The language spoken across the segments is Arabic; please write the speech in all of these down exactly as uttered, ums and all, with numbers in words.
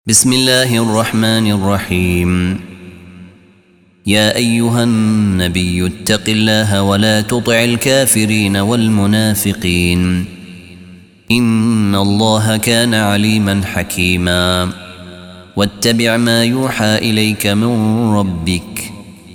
بسم الله الرحمن الرحيم. يا أيها النبي اتق الله ولا تطع الكافرين والمنافقين إن الله كان عليما حكيما. واتبع ما يوحى إليك من ربك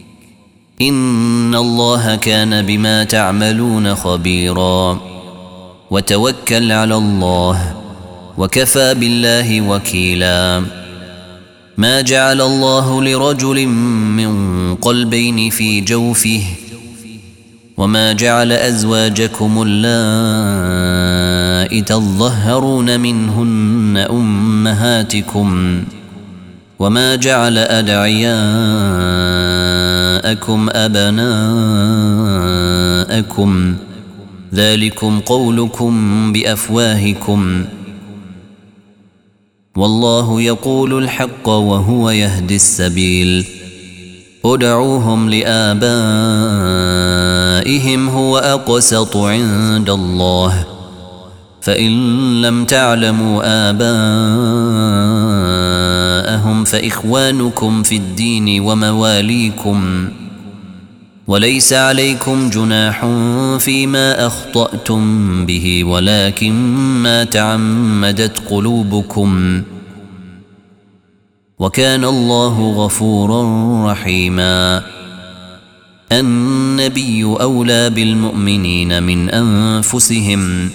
إن الله كان بما تعملون خبيرا. وتوكل على الله وكفى بالله وكيلا. ما جعل الله لرجل من قلبين في جوفه وما جعل أزواجكم اللائي تظهرون منهن أمهاتكم وما جعل أدعياءكم أبناءكم ذلكم قولكم بأفواهكم والله يقول الحق وهو يهدي السبيل. ادعوهم لآبائهم هو أقسط عند الله فإن لم تعلموا آباءهم فإخوانكم في الدين ومواليكم وليس عليكم جناح فيما أخطأتم به ولكن ما تعمدت قلوبكم وكان الله غفورا رحيما. النبي أولى بالمؤمنين من أنفسهم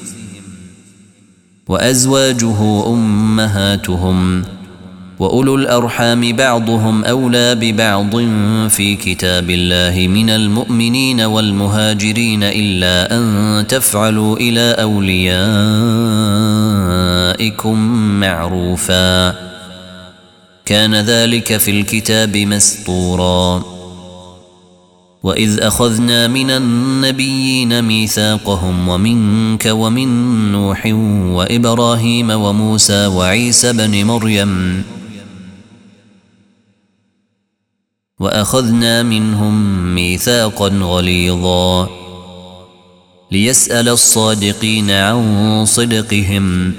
وأزواجه أمهاتهم وأولو الأرحام بعضهم أولى ببعض في كتاب الله من المؤمنين والمهاجرين إلا أن تفعلوا إلى أوليائكم معروفا كان ذلك في الكتاب مسطورا. وإذ أخذنا من النبيين ميثاقهم ومنك ومن نوح وإبراهيم وموسى وعيسى بن مريم وأخذنا منهم ميثاقا غليظا ليسأل الصادقين عن صدقهم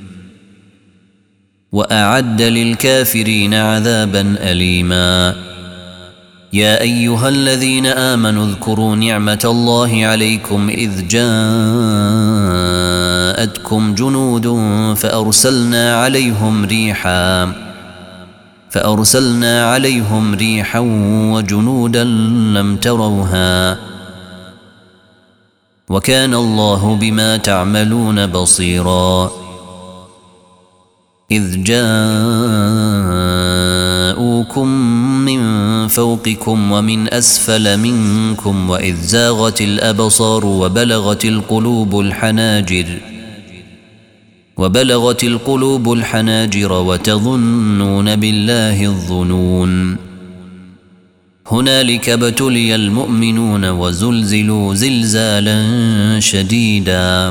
وأعد للكافرين عذابا أليما. يا أيها الذين آمنوا اذكروا نعمة الله عليكم إذ جاءتكم جنود فأرسلنا عليهم ريحا فأرسلنا عليهم ريحا وجنودا لم تروها وكان الله بما تعملون بصيرا. إذ جاءوكم من فوقكم ومن أسفل منكم وإذ زاغت الأبصار وبلغت القلوب الحناجر وبلغت القلوب الحناجر وتظنون بالله الظنون. هنالك ابتلي المؤمنون وزلزلوا زلزالا شديدا.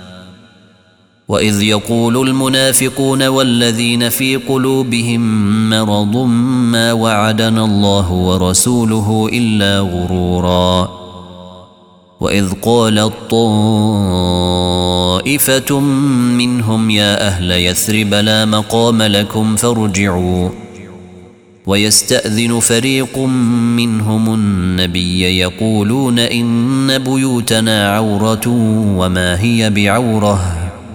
وإذ يقول المنافقون والذين في قلوبهم مرض ما وعدنا الله ورسوله إلا غرورا. وإذ قالت طائفة منهم يا أهل يثرب لا مقام لكم فارجعوا ويستأذن فريق منهم النبي يقولون إن بيوتنا عورة وما هي بعورة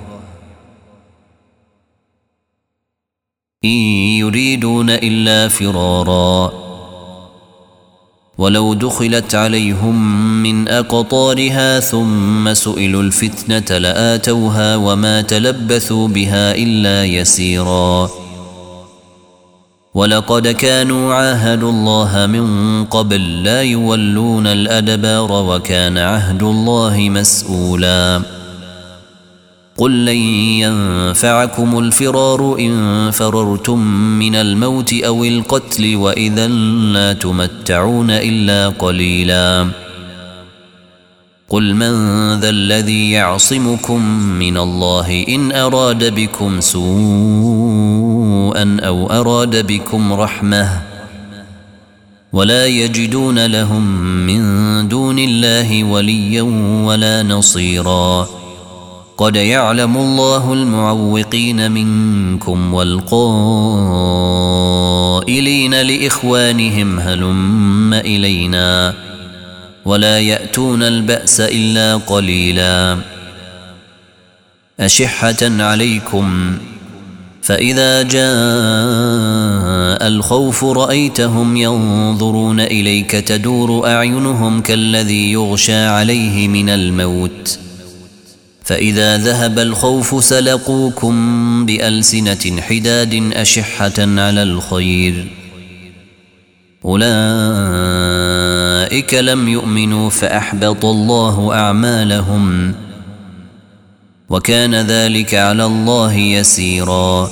إن يريدون إلا فرارا. ولو دخلت عليهم من أقطارها ثم سئلوا الفتنة لآتوها وما تلبثوا بها إلا يسيرا. ولقد كانوا عاهدوا الله من قبل لا يولون الأدبار وكان عهد الله مسؤولا. قل لن ينفعكم الفرار إن فررتم من الموت أو القتل وإذا لا تمتعون إلا قليلا. قل من ذا الذي يعصمكم من الله إن أراد بكم سوءا أو أراد بكم رحمة ولا يجدون لهم من دون الله وليا ولا نصيرا. قد يعلم الله المعوقين منكم والقائلين لإخوانهم هلم إلينا ولا يأتون البأس إلا قليلا أشحة عليكم فإذا جاء الخوف رأيتهم ينظرون إليك تدور أعينهم كالذي يغشى عليه من الموت فإذا ذهب الخوف سلقوكم بألسنة حداد أشحة على الخير أولئك لم يؤمنوا فأحبط الله أعمالهم وكان ذلك على الله يسيرا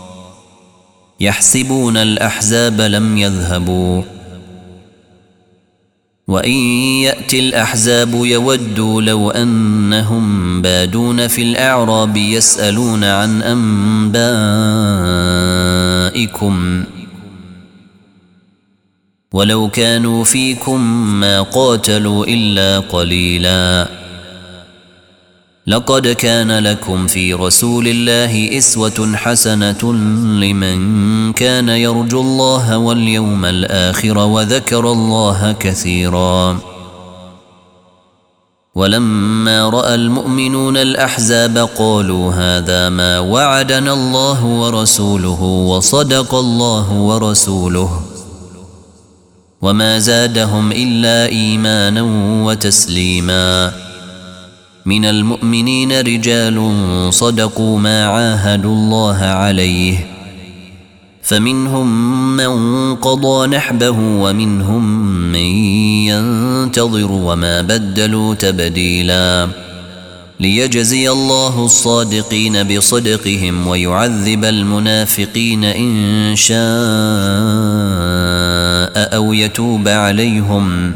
يحسبون الأحزاب لم يذهبوا وإن يأتي الأحزاب يودوا لو أنهم بادون في الأعراب يسألون عن أنبائكم ولو كانوا فيكم ما قاتلوا إلا قليلا لقد كان لكم في رسول الله إسوة حسنة لمن كان يرجو الله واليوم الآخر وذكر الله كثيرا ولما رأى المؤمنون الأحزاب قالوا هذا ما وعدنا الله ورسوله وصدق الله ورسوله وما زادهم إلا إيمانا وتسليما من المؤمنين رجال صدقوا ما عاهدوا الله عليه فمنهم من قضى نحبه ومنهم من ينتظر وما بدلوا تبديلا ليجزي الله الصادقين بصدقهم ويعذب المنافقين إن شاء أو يتوب عليهم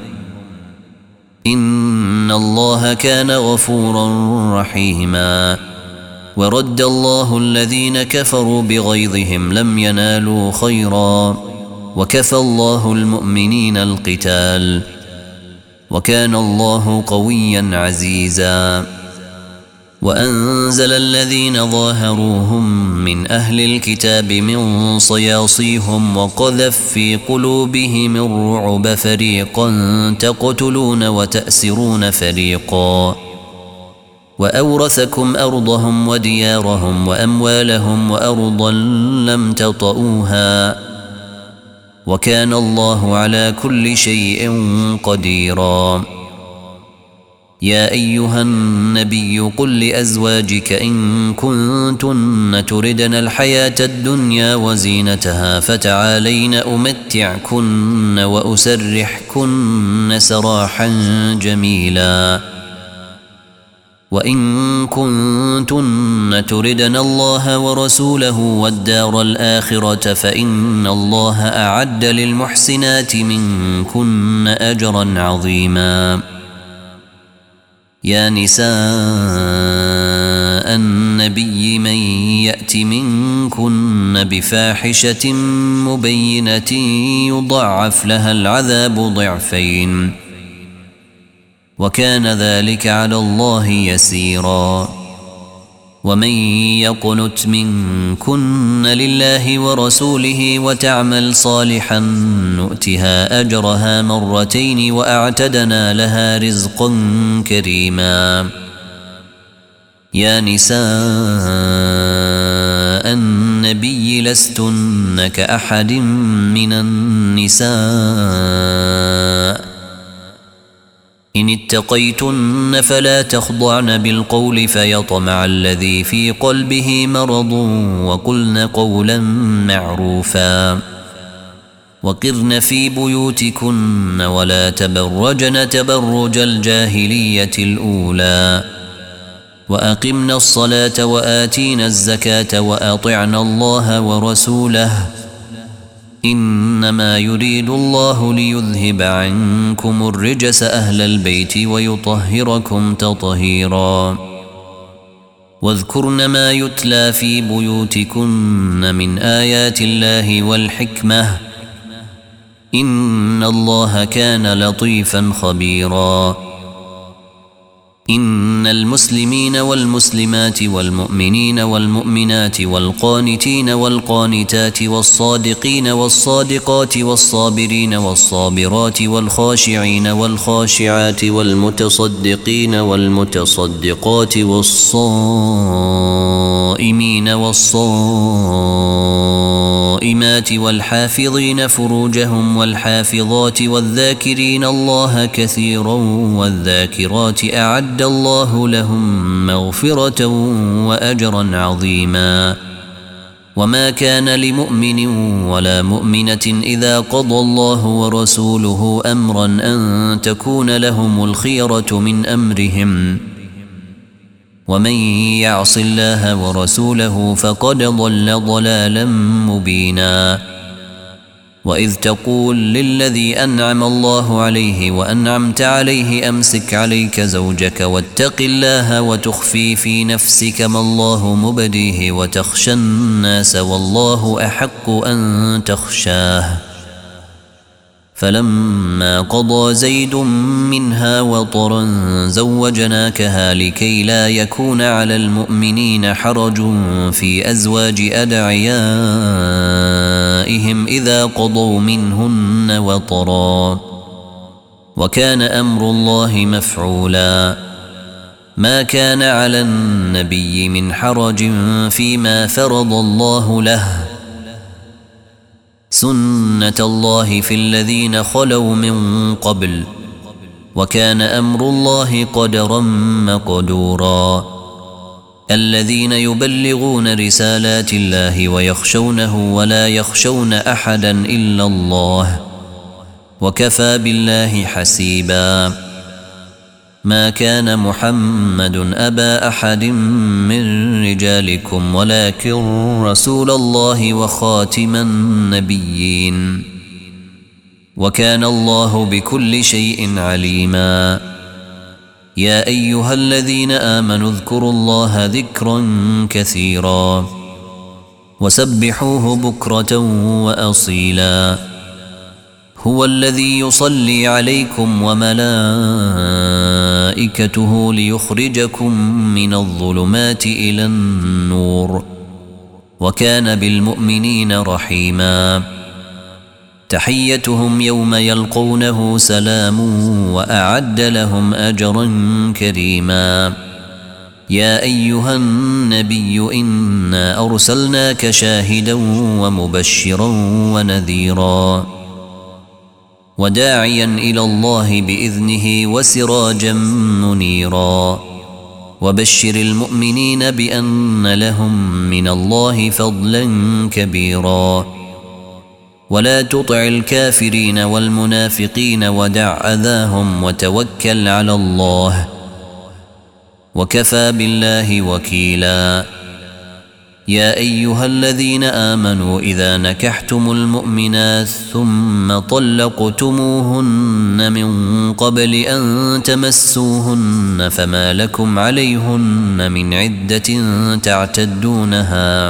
إن الله كان غفورا رحيما ورد الله الذين كفروا بغيظهم لم ينالوا خيرا وكفى الله المؤمنين القتال وكان الله قويا عزيزا وأنزل الذين ظاهروهم من أهل الكتاب من صياصيهم وقذف في قلوبهم الرعب فريقا تقتلون وتأسرون فريقا وأورثكم أرضهم وديارهم وأموالهم وأرضا لم تطئوها وكان الله على كل شيء قديرا يا أيها النبي قل لأزواجك إن كنتن تردن الحياة الدنيا وزينتها فتعالين أمتعكن وأسرحكن سراحا جميلا وإن كنتن تردن الله ورسوله والدار الآخرة فإن الله أعد للمحسنات منكن أجرا عظيما يا نساء النبي من يأت منكن بفاحشة مبينة يضاعف لها العذاب ضعفين وكان ذلك على الله يسيرا ومن يقنت منكن لله ورسوله وتعمل صالحا نؤتها أجرها مرتين وأعتدنا لها رزقا كريما يا نساء النبي لستن كأحد من النساء إن اتقيتن فلا تخضعن بالقول فيطمع الذي في قلبه مرض وقلن قولا معروفا وقرن في بيوتكن ولا تبرجن تبرج الجاهلية الأولى وأقمن الصلاة وآتينا الزكاة وأطعنا الله ورسوله إنما يريد الله ليذهب عنكم الرجس أهل البيت ويطهركم تطهيرا واذكرن ما يتلى في بيوتكن من آيات الله والحكمة إن الله كان لطيفا خبيرا إن المسلمين والمسلمات والمؤمنين والمؤمنات والقانتين والقانتات والصادقين والصادقات والصابرين والصابرات والخاشعين والخاشعات والمتصدقين والمتصدقات والصائمين والصائمات والحافظين فروجهم والحافظات والذاكرين الله كثيرا والذاكرات أعد الله لهم مغفرة وأجرا عظيما. وما كان لمؤمن ولا مؤمنة إذا قضى الله ورسوله أمرا أن تكون لهم الخيرة من أمرهم ومن يعص الله ورسوله فقد ضل ضلالا مبينا. وإذ تقول للذي أنعم الله عليه وأنعمت عليه أمسك عليك زوجك واتق الله وتخفي في نفسك ما الله مبديه وتخشى الناس والله أحق أن تخشاه. فلما قضى زيد منها وطرا زوجناكها لكي لا يكون على المؤمنين حرج في أزواج أدعيائهم إذا قضوا منهن وطرا وكان أمر الله مفعولا. ما كان على النبي من حرج فيما فرض الله له سنة الله في الذين خلوا من قبل وكان أمر الله قدرا مقدورا. الذين يبلغون رسالات الله ويخشونه ولا يخشون أحدا إلا الله وكفى بالله حسيبا. ما كان محمد أبا أحد من رجالكم ولكن رسول الله وخاتم النبيين وكان الله بكل شيء عليما. يا أيها الذين آمنوا اذكروا الله ذكرا كثيرا وسبحوه بكرة وأصيلا. هو الذي يصلي عليكم وملائكته ليخرجكم من الظلمات إلى النور وكان بالمؤمنين رحيما. تحيتهم يوم يلقونه سلام وأعد لهم أجرا كريما. يا أيها النبي إنا أرسلناك شاهدا ومبشرا ونذيرا وداعيا إلى الله بإذنه وسراجا منيرا. وبشر المؤمنين بأن لهم من الله فضلا كبيرا. ولا تطع الكافرين والمنافقين ودع أذاهم وتوكل على الله وكفى بالله وكيلا. يا أيها الذين آمنوا إذا نكحتم المؤمنات ثم طلقتموهن من قبل أن تمسوهن فما لكم عليهن من عدة تعتدونها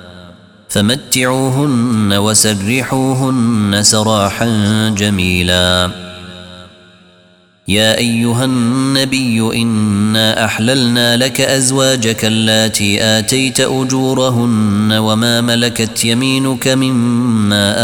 فمتعوهن وسرحوهن سراحا جميلا. يا أيها النبي إنا أحللنا لك أزواجك اللاتي آتيت أجورهن وما ملكت يمينك مما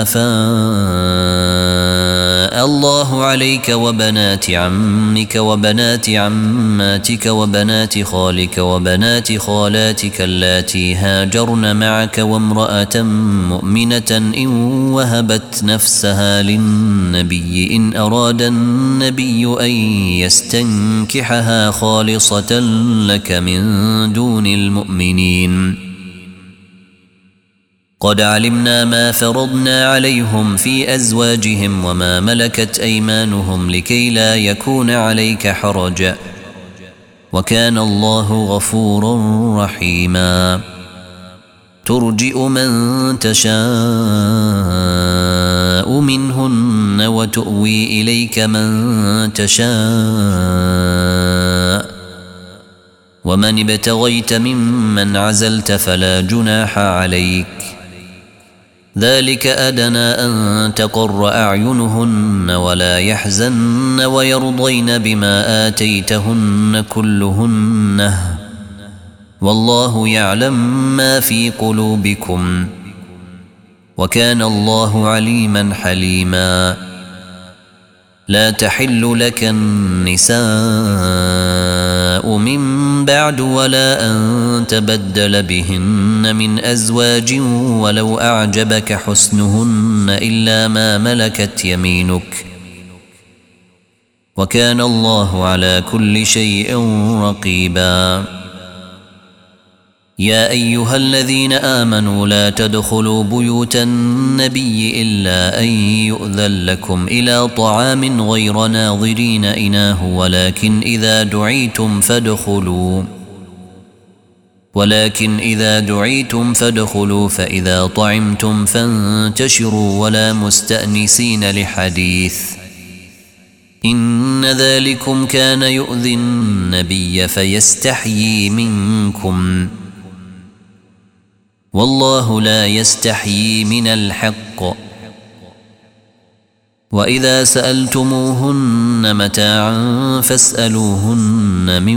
أفاء الله عليك وبنات عمك وبنات عماتك وبنات خالك وبنات خالاتك اللاتي هاجرن معك وامرأة مؤمنة إن وهبت نفسها للنبي إن أراد النبي أن يستنكحها خالصة لك من دون المؤمنين. قد علمنا ما فرضنا عليهم في أزواجهم وما ملكت أيمانهم لكي لا يكون عليك حرج وكان الله غفورا رحيما. ترجئ من تشاء منهن وتؤوي إليك من تشاء ومن ابتغيت ممن عزلت فلا جناح عليك ذلك أدنى أن تقر أعينهن ولا يحزن ويرضين بما آتيتهن كلهن والله يعلم ما في قلوبكم وكان الله عليما حليما لا تحل لك النساء من بعد ولا أن تبدل بهن من أزواج ولو أعجبك حسنهن إلا ما ملكت يمينك وكان الله على كل شيء رقيبا يا أيها الذين آمنوا لا تدخلوا بيوت النبي إلا أن يؤذن لكم إلى طعام غير ناظرين إناه ولكن إذا دعيتم فادخلوا ولكن إذا دعيتم فادخلوا فإذا طعمتم فانتشروا ولا مستأنسين لحديث إن ذلكم كان يؤذي النبي فيستحيي منكم والله لا يستحيي من الحق وإذا سألتموهن متاعا فاسألوهن من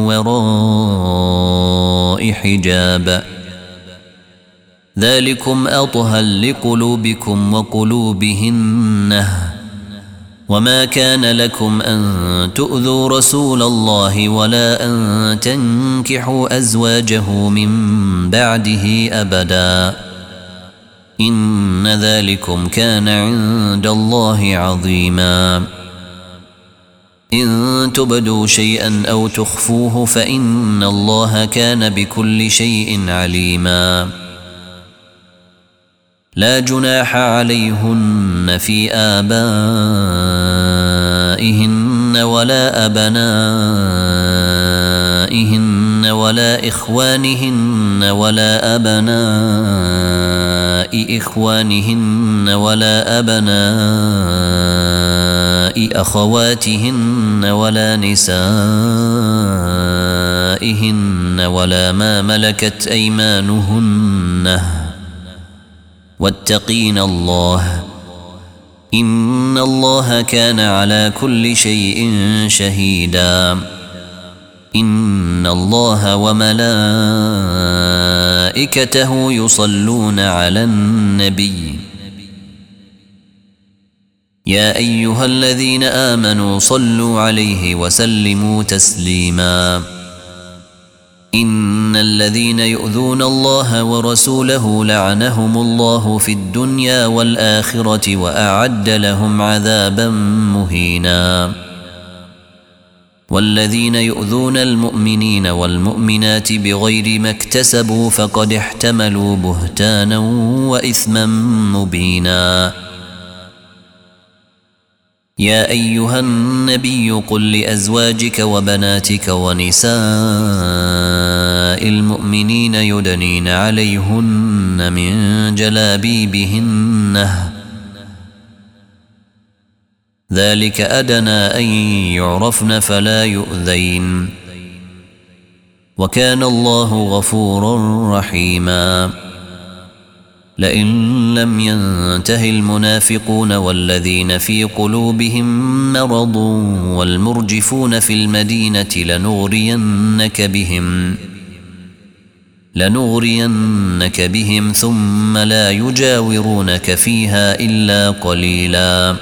وراء حجاب ذلكم أطهر لقلوبكم وقلوبهن وما كان لكم أن تؤذوا رسول الله ولا أن تنكحوا أزواجه من بعده أبدا إن ذلكم كان عند الله عظيما إن تبدوا شيئا أو تخفوه فإن الله كان بكل شيء عليما لا جناح عليهن في آبائهن ولا أبنائهن ولا إخوانهن ولا أبناء إخوانهن ولا أبناء أخواتهن ولا نسائهن ولا ما ملكت أيمانهن واتقين الله إن الله كان على كل شيء شهيدا إن الله وملائكته يصلون على النبي يا أيها الذين آمنوا صلوا عليه وسلموا تسليما إن الذين يؤذون الله ورسوله لعنهم الله في الدنيا والآخرة وأعد لهم عذابا مهينا والذين يؤذون المؤمنين والمؤمنات بغير ما اكتسبوا فقد احتملوا بهتانا وإثما مبينا يا أيها النبي قل لأزواجك وبناتك ونساء المؤمنين يدنين عليهن من جلابيبهن ذلك أدنى أن يعرفن فلا يؤذين وكان الله غفورا رحيما لئن لم ينته المنافقون والذين في قلوبهم مرض والمرجفون في المدينة لنغرينك بهم لنغرينك بهم ثم لا يجاورونك فيها إلا قليلا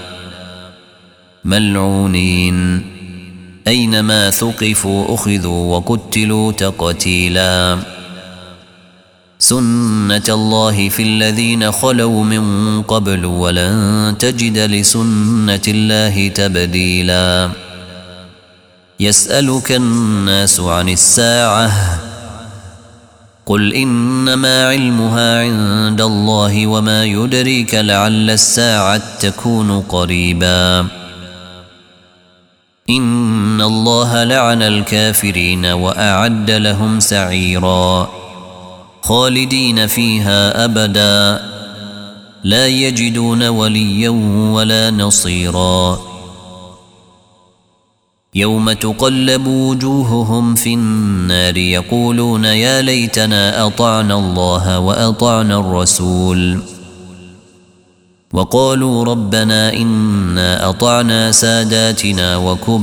ملعونين أينما ثقفوا أخذوا وقتلوا تقتيلا سنة الله في الذين خلوا من قبل ولن تجد لسنة الله تبديلا يسألك الناس عن الساعة قل إنما علمها عند الله وما يدريك لعل الساعة تكون قريبا إن الله لعن الكافرين وأعد لهم سعيرا خالدين فيها أبدا لا يجدون وليا ولا نصيرا يوم تقلب وجوههم في النار يقولون يا ليتنا أطعنا الله وأطعنا الرسول وقالوا ربنا إنا أطعنا ساداتنا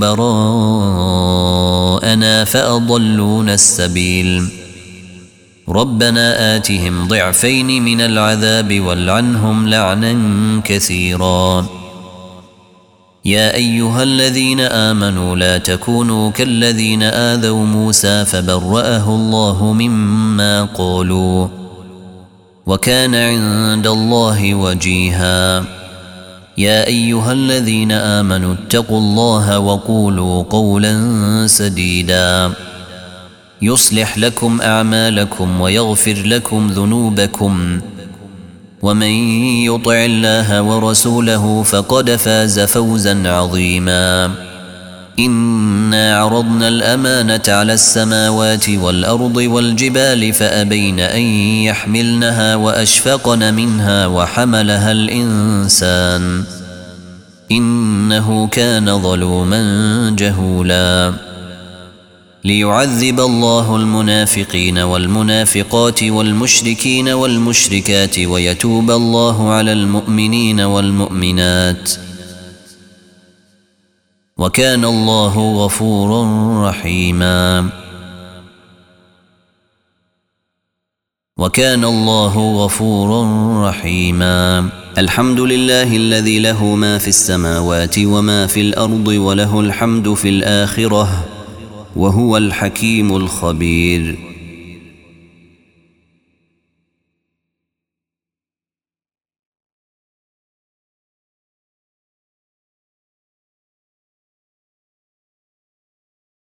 وكبراءنا فأضلونا السبيل ربنا آتهم ضعفين من العذاب والعنهم لعنا كثيرا يا أيها الذين آمنوا لا تكونوا كالذين آذوا موسى فبرأه الله مما قالوا وكان عند الله وجيها يا أيها الذين آمنوا اتقوا الله وقولوا قولا سديدا يصلح لكم أعمالكم ويغفر لكم ذنوبكم ومن يطع الله ورسوله فقد فاز فوزا عظيما إنا عرضنا الأمانة على السماوات والأرض والجبال فأبين أن يحملنها وأشفقن منها وحملها الإنسان إنه كان ظلوما جهولا ليعذب الله المنافقين والمنافقات والمشركين والمشركات ويتوب الله على المؤمنين والمؤمنات وكان الله غفورا رحيما وكان الله غفورا رحيما الحمد لله الذي له ما في السماوات وما في الأرض وله الحمد في الآخرة وهو الحكيم الخبير